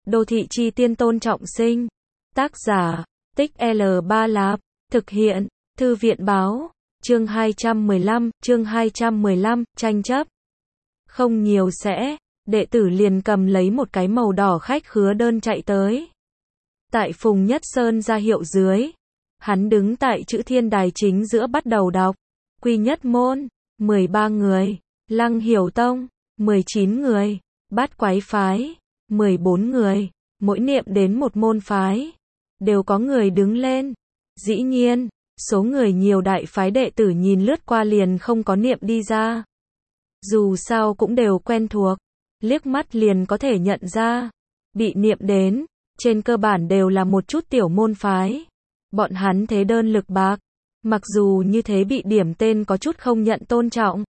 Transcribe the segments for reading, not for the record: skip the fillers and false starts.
Đô thị chi tiên Tôn Trọng Sinh. Tác giả, Tích L3 Lạp. Thực hiện, Thư viện báo. Chương 215, tranh chấp. Không nhiều sẽ, đệ tử liền cầm lấy một cái màu đỏ khách khứa đơn chạy tới. Tại Phùng Nhất Sơn ra hiệu dưới, hắn đứng tại chữ thiên đài chính giữa bắt đầu đọc. Quy Nhất Môn, 13 người, Lăng Hiểu Tông, 19 người, Bát Quái Phái, 14 người, mỗi niệm đến một môn phái, đều có người đứng lên. Dĩ nhiên, số người nhiều đại phái đệ tử nhìn lướt qua liền không có niệm đi ra. Dù sao cũng đều quen thuộc, liếc mắt liền có thể nhận ra. Bị niệm đến, trên cơ bản đều là một chút tiểu môn phái. Bọn hắn thế đơn lực bạc, mặc dù như thế bị điểm tên có chút không nhận tôn trọng.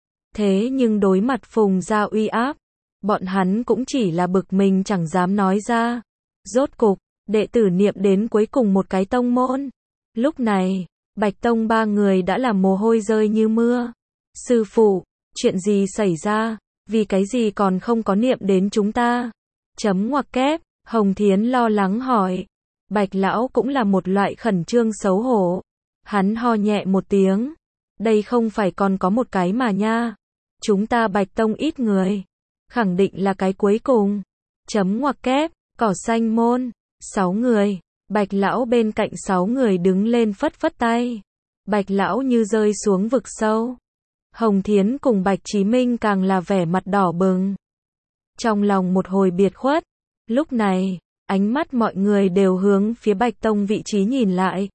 Thế nhưng đối mặt Phùng gia uy áp, bọn hắn cũng chỉ là bực mình chẳng dám nói ra. Rốt cục, đệ tử niệm đến cuối cùng một cái tông môn. Lúc này, Bạch Tông ba người đã làm mồ hôi rơi như mưa. Sư phụ, chuyện gì xảy ra, vì cái gì còn không có niệm đến chúng ta? Chấm ngoặc kép, Hồng Thiến lo lắng hỏi. Bạch lão cũng là một loại khẩn trương xấu hổ. Hắn ho nhẹ một tiếng. Đây không phải còn có một cái mà nha. Chúng ta Bạch Tông ít người. Khẳng định là cái cuối cùng. Chấm ngoặc kép, cỏ xanh môn, 6 người. Bạch lão bên cạnh 6 người đứng lên phất phất tay. Bạch lão như rơi xuống vực sâu. Hồng Thiến cùng Bạch Chí Minh càng là vẻ mặt đỏ bừng. Trong lòng một hồi biệt khuất. Lúc này, ánh mắt mọi người đều hướng phía Bạch Tông vị trí nhìn lại.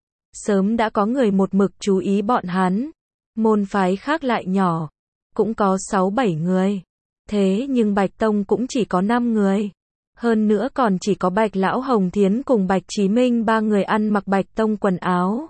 Sớm đã có người một mực chú ý bọn hắn. Môn phái khác lại nhỏ, cũng có 6-7 người. Thế nhưng Bạch Tông cũng chỉ có 5 người. Hơn nữa còn chỉ có Bạch lão Hồng Thiến cùng Bạch Chí Minh 3 người ăn mặc Bạch Tông quần áo.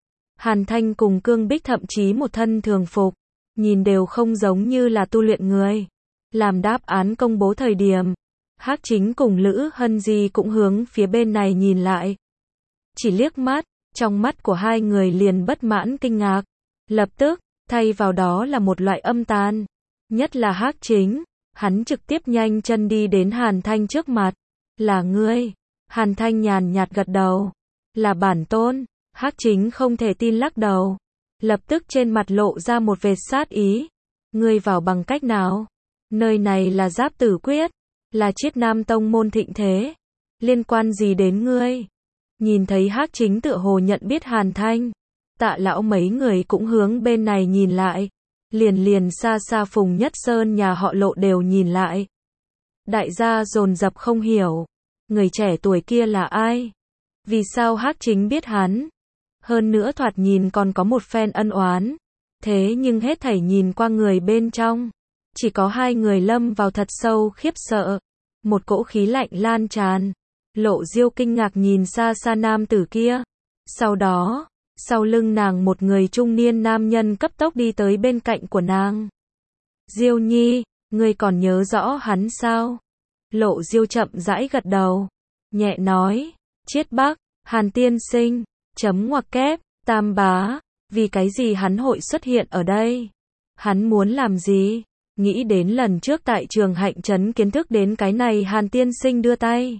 Hàn Thanh cùng Cương Bích thậm chí một thân thường phục, nhìn đều không giống như là tu luyện người. Làm đáp án công bố thời điểm, Hắc Chính cùng Lữ Hân Di cũng hướng phía bên này nhìn lại. Chỉ liếc mắt, trong mắt của hai người liền bất mãn kinh ngạc. Lập tức, thay vào đó là một loại âm tàn. Nhất là Hắc Chính, hắn trực tiếp nhanh chân đi đến Hàn Thanh trước mặt. Là ngươi? Hàn Thanh nhàn nhạt gật đầu. Là bản tôn. Hắc Chính không thể tin lắc đầu. Lập tức trên mặt lộ ra một vệt sát ý. Ngươi vào bằng cách nào? Nơi này là Giáp Tử Quyết, là Chiết Nam Tông môn thịnh thế. Liên quan gì đến ngươi? Nhìn thấy Hắc Chính tựa hồ nhận biết Hàn Thanh, Tạ lão mấy người cũng hướng bên này nhìn lại. Liền xa xa Phùng Nhất Sơn nhà họ Lộ đều nhìn lại. Đại gia dồn dập không hiểu, người trẻ tuổi kia là ai? Vì sao Hắc Chính biết hắn? Hơn nữa thoạt nhìn còn có một phen ân oán. Thế nhưng hết thảy nhìn qua người bên trong, chỉ có hai người lâm vào thật sâu khiếp sợ. Một cỗ khí lạnh lan tràn. Lộ Diêu kinh ngạc nhìn xa xa nam tử kia. Sau đó, sau lưng nàng một người trung niên nam nhân cấp tốc đi tới bên cạnh của nàng. Diêu Nhi, ngươi còn nhớ rõ hắn sao? Lộ Diêu chậm rãi gật đầu, nhẹ nói, Chiết Bắc, Hàn tiên sinh, chấm ngoặc kép, Tam bá, vì cái gì hắn hội xuất hiện ở đây? Hắn muốn làm gì? Nghĩ đến lần trước tại trường Hạnh Trấn kiến thức đến cái này Hàn tiên sinh đưa tay.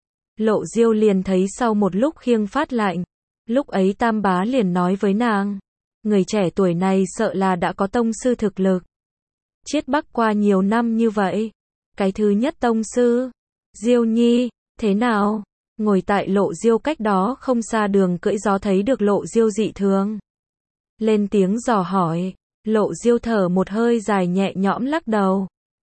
Lộ Diêu liền thấy sau một lúc khiêng phát lạnh. Lúc ấy Tam bá liền nói với nàng, người trẻ tuổi này sợ là đã có tông sư thực lực. Chiết Bắc qua nhiều năm như vậy, cái thứ nhất tông sư. Diêu Nhi, thế nào? Ngồi tại Lộ Diêu cách đó không xa đường cưỡi gió thấy được Lộ Diêu dị thường. Lên tiếng dò hỏi, Lộ Diêu thở một hơi dài nhẹ nhõm lắc đầu.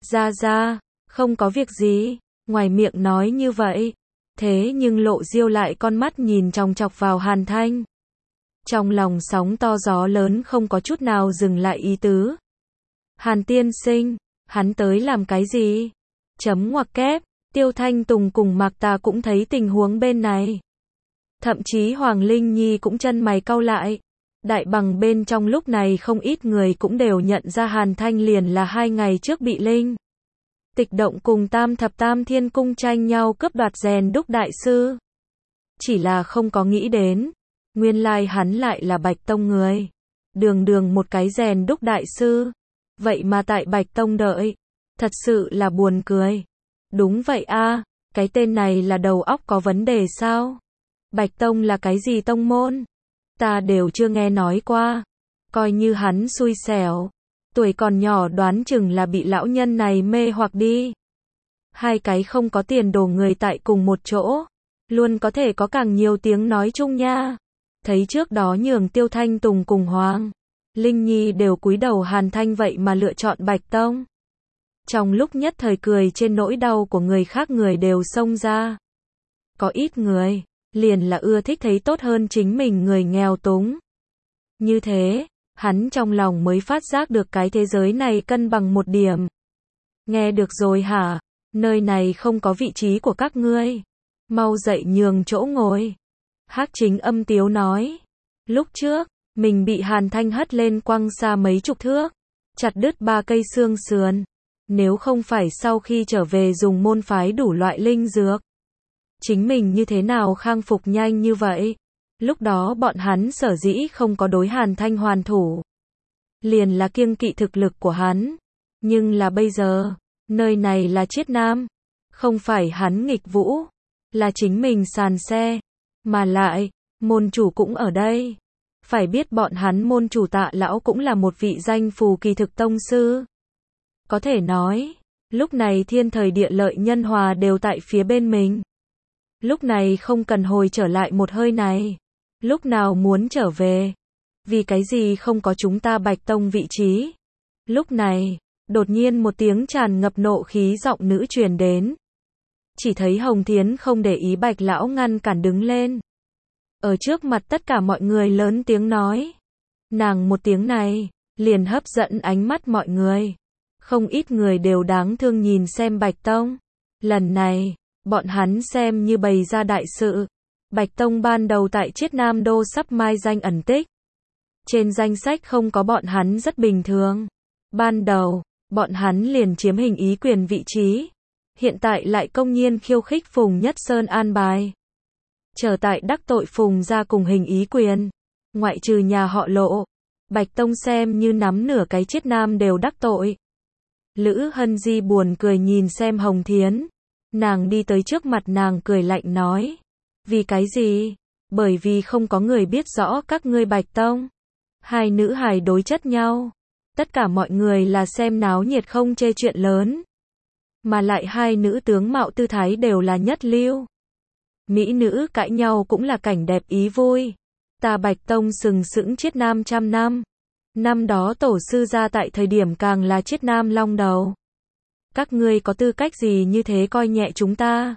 Ra, không có việc gì, ngoài miệng nói như vậy. Thế nhưng Lộ Diêu lại con mắt nhìn chòng chọc vào Hàn Thanh. Trong lòng sóng to gió lớn không có chút nào dừng lại ý tứ. Hàn tiên sinh, hắn tới làm cái gì? Chấm ngoặc kép, Tiêu Thanh Tùng cùng Mạc Tà cũng thấy tình huống bên này. Thậm chí Hoàng Linh Nhi cũng chân mày cau lại. Đại bằng bên trong lúc này không ít người cũng đều nhận ra Hàn Thanh liền là 2 ngày trước bị Linh Tịch Động cùng Tam Thập Tam Thiên Cung tranh nhau cướp đoạt rèn đúc đại sư. Chỉ là không có nghĩ đến, nguyên lai hắn lại là Bạch Tông người. Đường một cái rèn đúc đại sư, vậy mà tại Bạch Tông đợi, thật sự là buồn cười. Đúng vậy a, Cái tên này là đầu óc có vấn đề sao? Bạch Tông là cái gì tông môn? Ta đều chưa nghe nói qua. Coi như hắn xui xẻo. Tuổi còn nhỏ đoán chừng là bị lão nhân này mê hoặc đi. Hai cái không có tiền đồ người tại cùng một chỗ. Luôn có thể có càng nhiều tiếng nói chung nha. Thấy trước đó nhường Tiêu Thanh Tùng cùng Hoàng Linh Nhi đều cúi đầu Hàn Thanh vậy mà lựa chọn Bạch Tông. Trong lúc nhất thời cười trên nỗi đau của người khác người đều xông ra. Có ít người, liền là ưa thích thấy tốt hơn chính mình người nghèo túng. Như thế, hắn trong lòng mới phát giác được cái thế giới này cân bằng một điểm. Nghe được rồi hả? Nơi này không có vị trí của các ngươi. Mau dậy nhường chỗ ngồi. Hắc Chính âm tiếu nói. Lúc trước, mình bị Hàn Thanh hất lên quăng xa mấy chục thước, chặt đứt 3 cây xương sườn. Nếu không phải sau khi trở về dùng môn phái đủ loại linh dược, chính mình như thế nào khang phục nhanh như vậy? Lúc đó bọn hắn sở dĩ không có đối Hàn Thanh hoàn thủ, liền là kiêng kỵ thực lực của hắn. Nhưng là bây giờ, nơi này là Chiết Nam, không phải hắn nghịch vũ, là chính mình sàn xe, mà lại, môn chủ cũng ở đây. Phải biết bọn hắn môn chủ Tạ lão cũng là một vị danh phù kỳ thực tông sư. Có thể nói, lúc này thiên thời địa lợi nhân hòa đều tại phía bên mình. Lúc này không cần hồi trở lại một hơi này. Lúc nào muốn trở về? Vì cái gì không có chúng ta Bạch Tông vị trí? Lúc này, đột nhiên một tiếng tràn ngập nộ khí giọng nữ truyền đến. Chỉ thấy Hồng Thiến không để ý Bạch lão ngăn cản đứng lên. Ở trước mặt tất cả mọi người lớn tiếng nói. Nàng một tiếng này, liền hấp dẫn ánh mắt mọi người. Không ít người đều đáng thương nhìn xem Bạch Tông. Lần này, bọn hắn xem như bày ra đại sự. Bạch Tông ban đầu tại Chiết Nam Đô sắp mai danh ẩn tích. Trên danh sách không có bọn hắn rất bình thường. Ban đầu, bọn hắn liền chiếm Hình Ý Quyền vị trí. Hiện tại lại công nhiên khiêu khích Phùng Nhất Sơn an bài. Trở tại đắc tội Phùng ra cùng Hình Ý Quyền. Ngoại trừ nhà họ Lộ, Bạch Tông xem như nắm nửa cái Chiết Nam đều đắc tội. Lữ Hân Di buồn cười nhìn xem Hồng Thiến. Nàng đi tới trước mặt nàng cười lạnh nói. Vì cái gì? Bởi vì không có người biết rõ các ngươi Bạch Tông. Hai nữ hài đối chất nhau. Tất cả mọi người là xem náo nhiệt không chê chuyện lớn. Mà lại hai nữ tướng mạo tư thái đều là nhất lưu. Mỹ nữ cãi nhau cũng là cảnh đẹp ý vui. Ta Bạch Tông sừng sững Chiết Nam trăm năm. Năm đó tổ sư ra tại thời điểm càng là Chiết Nam long đầu. Các ngươi có tư cách gì như thế coi nhẹ chúng ta?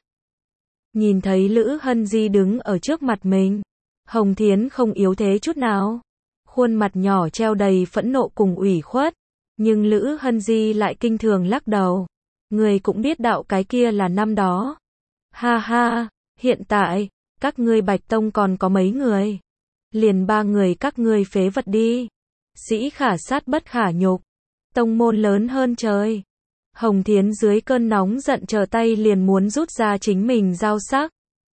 Nhìn thấy Lữ Hân Di đứng ở trước mặt mình, Hồng Thiến không yếu thế chút nào. Khuôn mặt nhỏ treo đầy phẫn nộ cùng ủy khuất. Nhưng Lữ Hân Di lại kinh thường lắc đầu. Người cũng biết đạo cái kia là năm đó. Ha ha, hiện tại, các ngươi Bạch Tông còn có mấy người? Liền 3 người các ngươi phế vật đi. Sĩ khả sát bất khả nhục. Tông môn lớn hơn trời. Hồng Thiến dưới cơn nóng giận trở tay liền muốn rút ra chính mình dao sắc.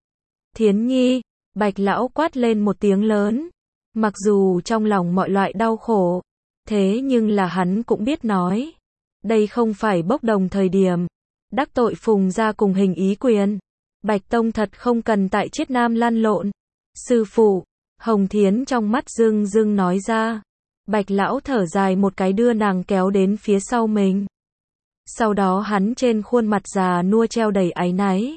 Thiến Nhi, Bạch lão quát lên một tiếng lớn. Mặc dù trong lòng mọi loại đau khổ, thế nhưng là hắn cũng biết nói. Đây không phải bốc đồng thời điểm. Đắc tội Phùng ra cùng Hình Ý Quyền. Bạch Tông thật không cần tại Chiết Nam lăn lộn. Sư phụ, Hồng Thiến trong mắt rưng rưng nói ra. Bạch lão thở dài một cái đưa nàng kéo đến phía sau mình. Sau đó hắn trên khuôn mặt già nua treo đầy áy náy.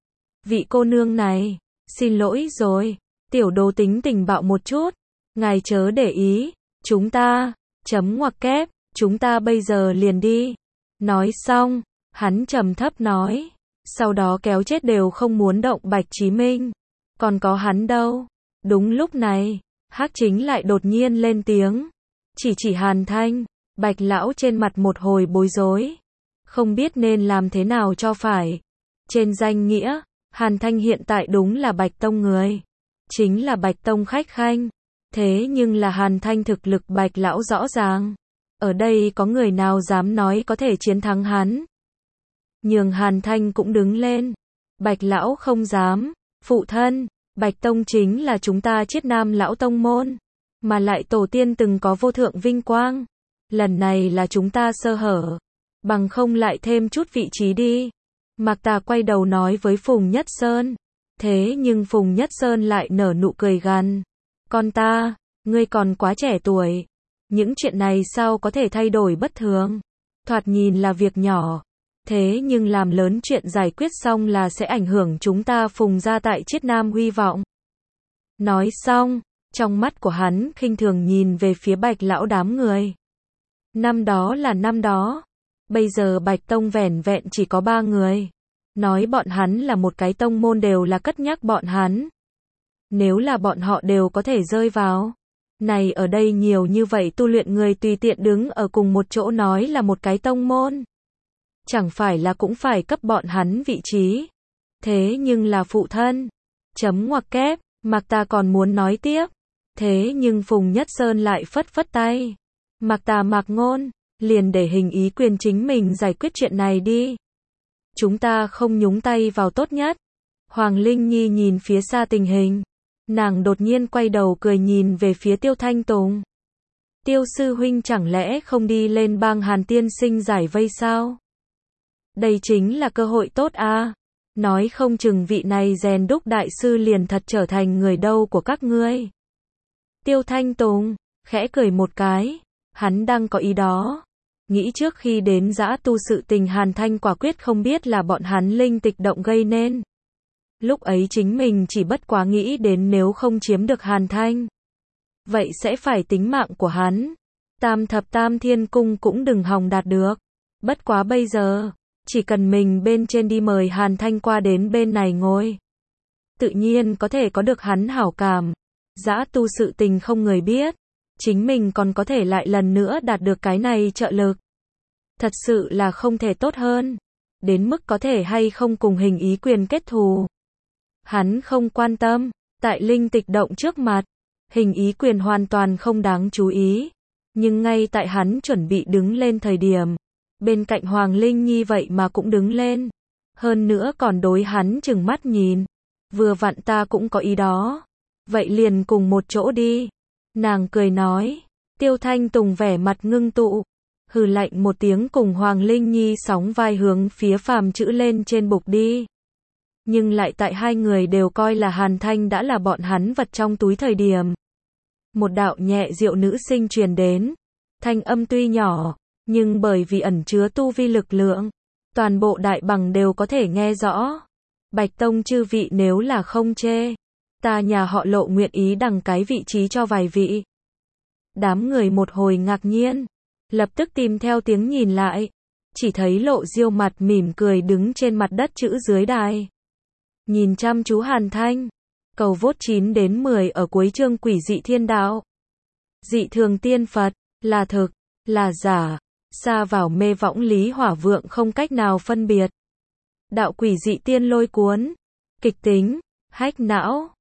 Vị cô nương này, xin lỗi rồi, tiểu đồ tính tình bạo một chút. Ngài chớ để ý, chúng ta, chấm ngoặc kép, chúng ta bây giờ liền đi. Nói xong, hắn trầm thấp nói. Sau đó kéo chết đều không muốn động Bạch Chí Minh. Còn có hắn đâu? Đúng lúc này, Hắc Chính lại đột nhiên lên tiếng. Chỉ Hàn Thanh. Bạch lão trên mặt một hồi bối rối. Không biết nên làm thế nào cho phải. Trên danh nghĩa, Hàn Thanh hiện tại đúng là Bạch Tông người. Chính là Bạch Tông khách khanh. Thế nhưng là Hàn Thanh thực lực Bạch lão rõ ràng. Ở đây có người nào dám nói có thể chiến thắng hắn? Nhường Hàn Thanh cũng đứng lên. Bạch lão không dám. Phụ thân, Bạch Tông chính là chúng ta Chiết Nam lão tông môn. Mà lại tổ tiên từng có vô thượng vinh quang. Lần này là chúng ta sơ hở. Bằng không lại thêm chút vị trí đi. Mạc Tà quay đầu nói với Phùng Nhất Sơn. Thế nhưng Phùng Nhất Sơn lại nở nụ cười gằn. Con ta, ngươi còn quá trẻ tuổi. Những chuyện này sao có thể thay đổi bất thường? Thoạt nhìn là việc nhỏ. Thế nhưng làm lớn chuyện giải quyết xong là sẽ ảnh hưởng chúng ta Phùng gia tại Chiết Nam hy vọng. Nói xong, trong mắt của hắn khinh thường nhìn về phía Bạch lão đám người. Năm đó là năm đó. Bây giờ Bạch Tông vẻn vẹn chỉ có 3 người. Nói bọn hắn là một cái tông môn đều là cất nhắc bọn hắn. Nếu là bọn họ đều có thể rơi vào. Này ở đây nhiều như vậy tu luyện người tùy tiện đứng ở cùng một chỗ nói là một cái tông môn. Chẳng phải là cũng phải cấp bọn hắn vị trí. Thế nhưng là phụ thân. Chấm ngoặc kép, Mạc Tà còn muốn nói tiếp. Thế nhưng Phùng Nhất Sơn lại phất phất tay. Mạc Tà Mạc Ngôn, liền để Hình Ý Quyền chính mình giải quyết chuyện này đi. Chúng ta không nhúng tay vào tốt nhất. Hoàng Linh Nhi nhìn phía xa tình hình. Nàng đột nhiên quay đầu cười nhìn về phía Tiêu Thanh Tùng. Tiêu sư huynh chẳng lẽ không đi lên bang Hàn tiên sinh giải vây sao? Đây chính là cơ hội tốt à? Nói không chừng vị này rèn đúc đại sư liền thật trở thành người đâu của các ngươi. Tiêu Thanh Tùng, khẽ cười một cái. Hắn đang có ý đó. Nghĩ trước khi đến dã tu sự tình Hàn Thanh quả quyết không biết là bọn hắn linh tịch động gây nên. Lúc ấy chính mình chỉ bất quá nghĩ đến nếu không chiếm được Hàn Thanh. Vậy sẽ phải tính mạng của hắn. Tam thập tam thiên cung cũng đừng hòng đạt được. Bất quá bây giờ, chỉ cần mình bên trên đi mời Hàn Thanh qua đến bên này ngồi. Tự nhiên có thể có được hắn hảo cảm. Dã tu sự tình không người biết. Chính mình còn có thể lại lần nữa đạt được cái này trợ lực. Thật sự là không thể tốt hơn. Đến mức có thể hay không cùng Hình Ý Quyền kết thù. Hắn không quan tâm. Tại linh tịch động trước mặt, Hình Ý Quyền hoàn toàn không đáng chú ý. Nhưng ngay tại hắn chuẩn bị đứng lên thời điểm, bên cạnh Hoàng Linh Nhi vậy mà cũng đứng lên. Hơn nữa còn đối hắn chừng mắt nhìn. Vừa vặn ta cũng có ý đó. Vậy liền cùng một chỗ đi. Nàng cười nói. Tiêu Thanh Tùng vẻ mặt ngưng tụ. Hừ lạnh một tiếng cùng Hoàng Linh Nhi sóng vai hướng phía phàm chữ lên trên bục đi. Nhưng lại tại hai người đều coi là Hàn Thanh đã là bọn hắn vật trong túi thời điểm. Một đạo nhẹ diệu nữ sinh truyền đến. Thanh âm tuy nhỏ, nhưng bởi vì ẩn chứa tu vi lực lượng, toàn bộ đại bằng đều có thể nghe rõ. Bạch Tông chư vị nếu là không chê, ta nhà họ Lộ nguyện ý đằng cái vị trí cho vài vị. Đám người một hồi ngạc nhiên, lập tức tìm theo tiếng nhìn lại, chỉ thấy Lộ Diêu mặt mỉm cười đứng trên mặt đất chữ dưới đài. Nhìn chăm chú Hàn Thanh, cầu vote 9 đến 10 ở cuối chương Quỷ Dị Thiên Đạo. Dị thường tiên Phật, là thực, là giả, xa vào mê võng lý hỏa vượng không cách nào phân biệt. Đạo quỷ dị tiên lôi cuốn, kịch tính, hách não.